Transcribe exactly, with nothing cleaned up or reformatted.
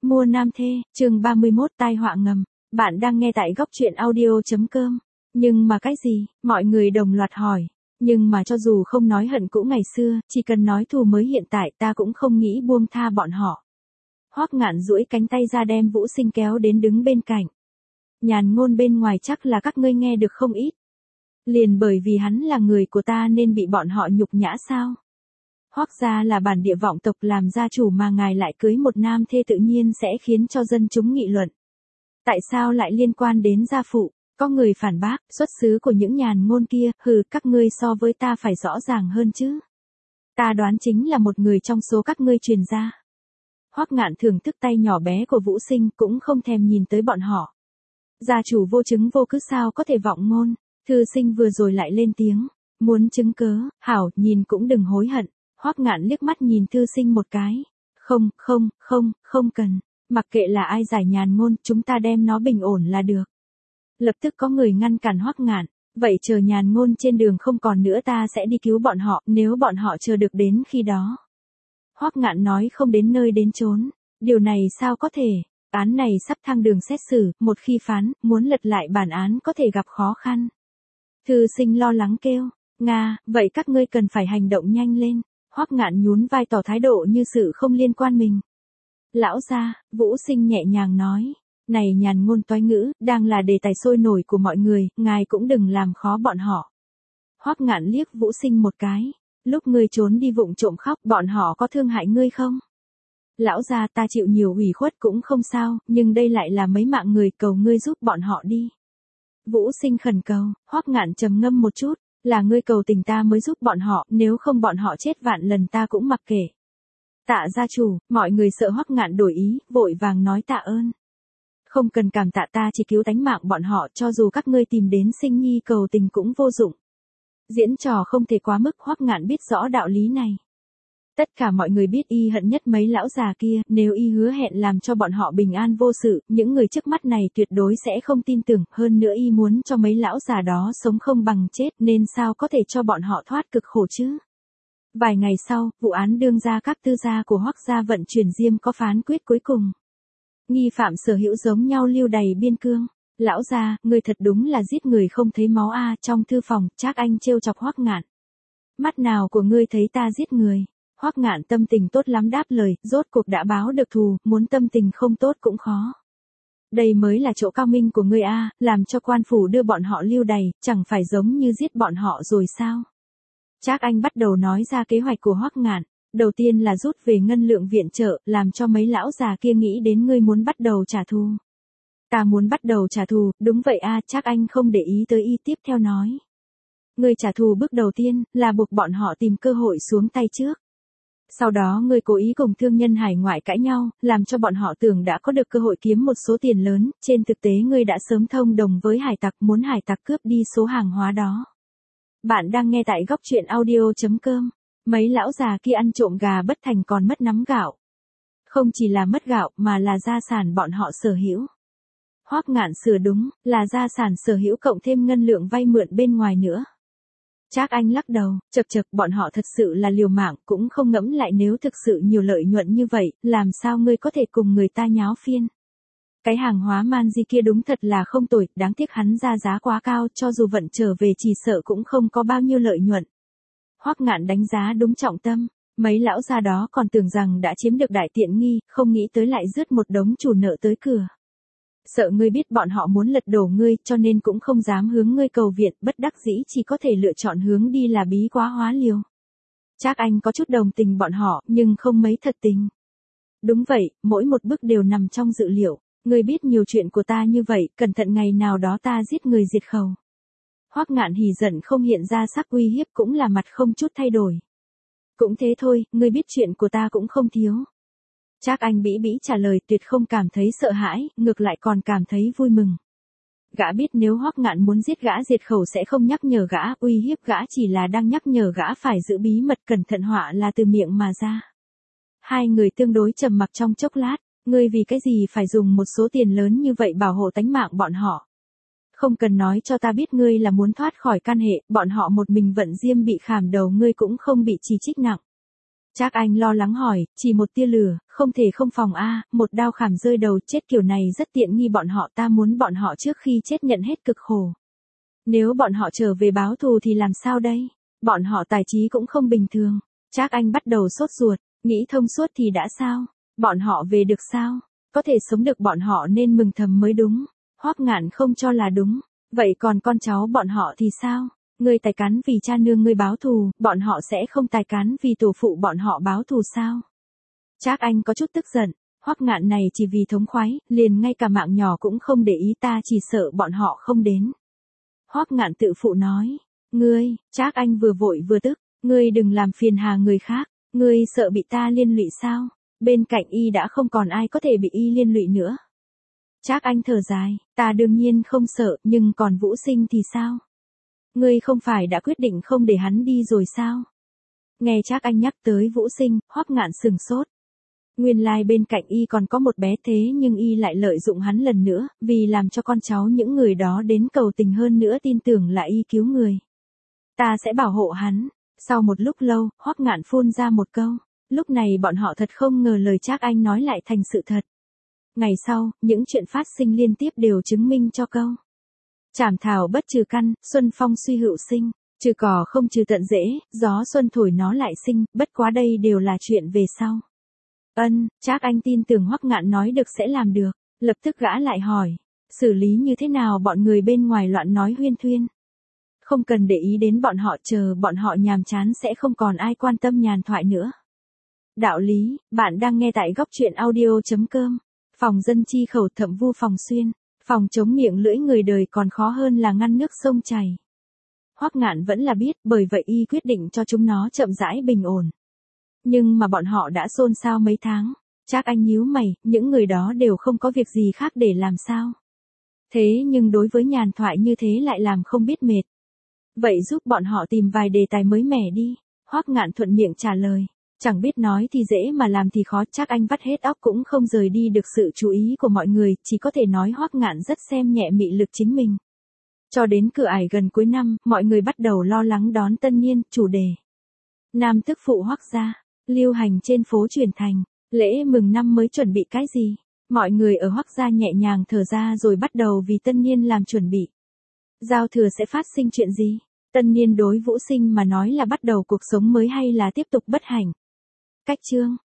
Mua nam thê, chương ba mươi mốt tai họa ngầm. Bạn đang nghe tại góc truyện audio.com. Nhưng mà cái gì? Mọi người đồng loạt hỏi. Nhưng mà cho dù không nói hận cũ ngày xưa, chỉ cần nói thù mới hiện tại, ta cũng không nghĩ buông tha bọn họ. Hoắc Ngạn duỗi cánh tay ra đem Vũ Sinh kéo đến đứng bên cạnh. Nhàn ngôn bên ngoài chắc là các ngươi nghe được không ít. Liền bởi vì hắn là người của ta nên bị bọn họ nhục nhã sao? Hoắc gia là bản địa vọng tộc, làm gia chủ mà ngài lại cưới một nam thê tự nhiên sẽ khiến cho dân chúng nghị luận. Tại sao lại liên quan đến gia phụ? Có người phản bác, xuất xứ của những nhàn ngôn kia, hừ, các ngươi so với ta phải rõ ràng hơn chứ. Ta đoán chính là một người trong số các ngươi truyền ra. Hoắc Ngạn thưởng thức tay nhỏ bé của Vũ Sinh, cũng không thèm nhìn tới bọn họ. Gia chủ vô chứng vô cứ sao có thể vọng ngôn? Thư Sinh vừa rồi lại lên tiếng, muốn chứng cớ, hảo, nhìn cũng đừng hối hận. Hoắc Ngạn liếc mắt nhìn Thư Sinh một cái. Không, không, không, không cần. Mặc kệ là ai giải nhàn ngôn, chúng ta đem nó bình ổn là được. Lập tức có người ngăn cản Hoắc Ngạn. Vậy chờ nhàn ngôn trên đường không còn nữa ta sẽ đi cứu bọn họ, nếu bọn họ chờ được đến khi đó. Hoắc Ngạn nói không đến nơi đến chốn. Điều này sao có thể? Án này sắp thăng đường xét xử, một khi phán, muốn lật lại bản án có thể gặp khó khăn. Thư Sinh lo lắng kêu. Nga, vậy các ngươi cần phải hành động nhanh lên. Hoắc Ngạn nhún vai tỏ thái độ như sự không liên quan mình. Lão gia, Vũ Sinh nhẹ nhàng nói. Này nhàn ngôn toái ngữ, đang là đề tài sôi nổi của mọi người, ngài cũng đừng làm khó bọn họ. Hoắc Ngạn liếc Vũ Sinh một cái. Lúc ngươi trốn đi vụng trộm khóc, bọn họ có thương hại ngươi không? Lão gia, ta chịu nhiều ủy khuất cũng không sao, nhưng đây lại là mấy mạng người, cầu ngươi giúp bọn họ đi. Vũ Sinh khẩn cầu. Hoắc Ngạn trầm ngâm một chút. Là ngươi cầu tình ta mới giúp bọn họ, nếu không bọn họ chết vạn lần ta cũng mặc kệ. Tạ gia chủ, mọi người sợ Hoắc Ngạn đổi ý, vội vàng nói tạ ơn. Không cần cảm tạ, ta chỉ cứu tánh mạng bọn họ, cho dù các ngươi tìm đến Sinh Nhi cầu tình cũng vô dụng. Diễn trò không thể quá mức, Hoắc Ngạn biết rõ đạo lý này. Tất cả mọi người biết y hận nhất mấy lão già kia, nếu y hứa hẹn làm cho bọn họ bình an vô sự, những người trước mắt này tuyệt đối sẽ không tin tưởng, hơn nữa y muốn cho mấy lão già đó sống không bằng chết, nên sao có thể cho bọn họ thoát cực khổ chứ. Vài ngày sau, vụ án đương gia các tư gia của Hoắc gia vận chuyển diêm có phán quyết cuối cùng. Nghi phạm sở hữu giống nhau lưu đày biên cương. Lão gia, người thật đúng là giết người không thấy máu a. Trong thư phòng, Trác Anh trêu chọc Hoắc Ngạn. Mắt nào của ngươi thấy ta giết người? Hoắc Ngạn tâm tình tốt lắm đáp lời, rốt cuộc đã báo được thù, muốn tâm tình không tốt cũng khó. Đây mới là chỗ cao minh của ngươi a, làm cho quan phủ đưa bọn họ lưu đày, chẳng phải giống như giết bọn họ rồi sao? Trác Anh bắt đầu nói ra kế hoạch của Hoắc Ngạn. Đầu tiên là rút về ngân lượng viện trợ, làm cho mấy lão già kia nghĩ đến ngươi muốn bắt đầu trả thù. Ta muốn bắt đầu trả thù, đúng vậy a. Trác Anh không để ý tới y, tiếp theo nói. Ngươi trả thù bước đầu tiên, là buộc bọn họ tìm cơ hội xuống tay trước. Sau đó ngươi cố ý cùng thương nhân hải ngoại cãi nhau, làm cho bọn họ tưởng đã có được cơ hội kiếm một số tiền lớn, trên thực tế ngươi đã sớm thông đồng với hải tặc, muốn hải tặc cướp đi số hàng hóa đó. Bạn đang nghe tại góc truyện audio.com. Mấy lão già kia ăn trộm gà bất thành còn mất nắm gạo. Không chỉ là mất gạo mà là gia sản bọn họ sở hữu. Hoắc Ngạn sửa đúng, là gia sản sở hữu cộng thêm ngân lượng vay mượn bên ngoài nữa. Trác Anh lắc đầu, chậc chậc, bọn họ thật sự là liều mạng, cũng không ngẫm lại nếu thực sự nhiều lợi nhuận như vậy, làm sao ngươi có thể cùng người ta nháo phiên. Cái hàng hóa man di kia đúng thật là không tồi, đáng tiếc hắn ra giá quá cao, cho dù vận trở về chỉ sợ cũng không có bao nhiêu lợi nhuận. Hoắc Ngạn đánh giá đúng trọng tâm, mấy lão già đó còn tưởng rằng đã chiếm được đại tiện nghi, không nghĩ tới lại rước một đống chủ nợ tới cửa. Sợ ngươi biết bọn họ muốn lật đổ ngươi, cho nên cũng không dám hướng ngươi cầu viện, bất đắc dĩ chỉ có thể lựa chọn hướng đi là bí quá hóa liều. Trác Anh có chút đồng tình bọn họ, nhưng không mấy thật tình. Đúng vậy, mỗi một bước đều nằm trong dự liệu. Ngươi biết nhiều chuyện của ta như vậy, cẩn thận ngày nào đó ta giết người diệt khẩu. Hoắc Ngạn hỉ giận không hiện ra sắc uy hiếp, cũng là mặt không chút thay đổi. Cũng thế thôi, ngươi biết chuyện của ta cũng không thiếu. Trác Anh bĩ bĩ trả lời, tuyệt không cảm thấy sợ hãi, ngược lại còn cảm thấy vui mừng. Gã biết nếu Hoắc Ngạn muốn giết gã diệt khẩu sẽ không nhắc nhở gã, uy hiếp gã chỉ là đang nhắc nhở gã phải giữ bí mật, cẩn thận họa là từ miệng mà ra. Hai người tương đối trầm mặc trong chốc lát. Ngươi vì cái gì phải dùng một số tiền lớn như vậy bảo hộ tánh mạng bọn họ? Không cần nói cho ta biết, ngươi là muốn thoát khỏi can hệ, bọn họ một mình vận diêm bị khảm đầu ngươi cũng không bị chỉ trích nặng. Trác Anh lo lắng hỏi, chỉ một tia lửa, không thể không phòng a, một đao khảm rơi đầu, chết kiểu này rất tiện nghi bọn họ, ta muốn bọn họ trước khi chết nhận hết cực khổ. Nếu bọn họ trở về báo thù thì làm sao đây? Bọn họ tài trí cũng không bình thường. Trác Anh bắt đầu sốt ruột, nghĩ thông suốt thì đã sao? Bọn họ về được sao? Có thể sống được bọn họ nên mừng thầm mới đúng. Hoắc Ngạn không cho là đúng. Vậy còn con cháu bọn họ thì sao? Ngươi tài cán vì cha nương ngươi báo thù, bọn họ sẽ không tài cán vì tổ phụ bọn họ báo thù sao? Trác Anh có chút tức giận, Hoắc Ngạn này chỉ vì thống khoái, liền ngay cả mạng nhỏ cũng không để ý, ta chỉ sợ bọn họ không đến. Hoắc Ngạn tự phụ nói, ngươi, Trác Anh vừa vội vừa tức, ngươi đừng làm phiền hà người khác, ngươi sợ bị ta liên lụy sao? Bên cạnh y đã không còn ai có thể bị y liên lụy nữa. Trác Anh thở dài, ta đương nhiên không sợ, nhưng còn Vũ Sinh thì sao? Ngươi không phải đã quyết định không để hắn đi rồi sao? Nghe Trác Anh nhắc tới Vũ Sinh, Hoắc Ngạn sừng sốt. Nguyên lai bên cạnh y còn có một bé thế nhưng y lại lợi dụng hắn lần nữa, vì làm cho con cháu những người đó đến cầu tình hơn nữa tin tưởng là y cứu người. Ta sẽ bảo hộ hắn. Sau một lúc lâu, Hoắc Ngạn phun ra một câu. Lúc này bọn họ thật không ngờ lời Trác Anh nói lại thành sự thật. Ngày sau, những chuyện phát sinh liên tiếp đều chứng minh cho câu. Trảm thảo bất trừ căn, xuân phong suy hữu sinh, trừ cỏ không trừ tận rễ, gió xuân thổi nó lại sinh, bất quá đây đều là chuyện về sau. Ân, Trác Anh tin tưởng Hoắc Ngạn nói được sẽ làm được, lập tức gã lại hỏi, xử lý như thế nào bọn người bên ngoài loạn nói huyên thuyên. Không cần để ý đến bọn họ, chờ bọn họ nhàm chán sẽ không còn ai quan tâm nhàn thoại nữa. Đạo lý, bạn đang nghe tại góc truyện audio chấm com, phòng dân chi khẩu thẩm vu phòng xuyên, phòng chống miệng lưỡi người đời còn khó hơn là ngăn nước sông chảy. Hoắc Ngạn vẫn là biết, bởi vậy y quyết định cho chúng nó chậm rãi bình ổn. Nhưng mà bọn họ đã xôn xao mấy tháng. Trác Anh nhíu mày, những người đó đều không có việc gì khác để làm sao. Thế nhưng đối với nhàn thoại như thế lại làm không biết mệt. Vậy giúp bọn họ tìm vài đề tài mới mẻ đi. Hoắc Ngạn thuận miệng trả lời. Chẳng biết nói thì dễ mà làm thì khó, Trác Anh vắt hết óc cũng không rời đi được sự chú ý của mọi người, chỉ có thể nói Hoắc Ngạn rất xem nhẹ mị lực chính mình. Cho đến cửa ải gần cuối năm, mọi người bắt đầu lo lắng đón tân niên, chủ đề. Nam tức phụ Hoắc gia, lưu hành trên phố truyền thành, lễ mừng năm mới chuẩn bị cái gì? Mọi người ở Hoắc gia nhẹ nhàng thở ra rồi bắt đầu vì tân niên làm chuẩn bị. Giao thừa sẽ phát sinh chuyện gì? Tân niên đối Vũ Sinh mà nói là bắt đầu cuộc sống mới hay là tiếp tục bất hạnh? Cách chương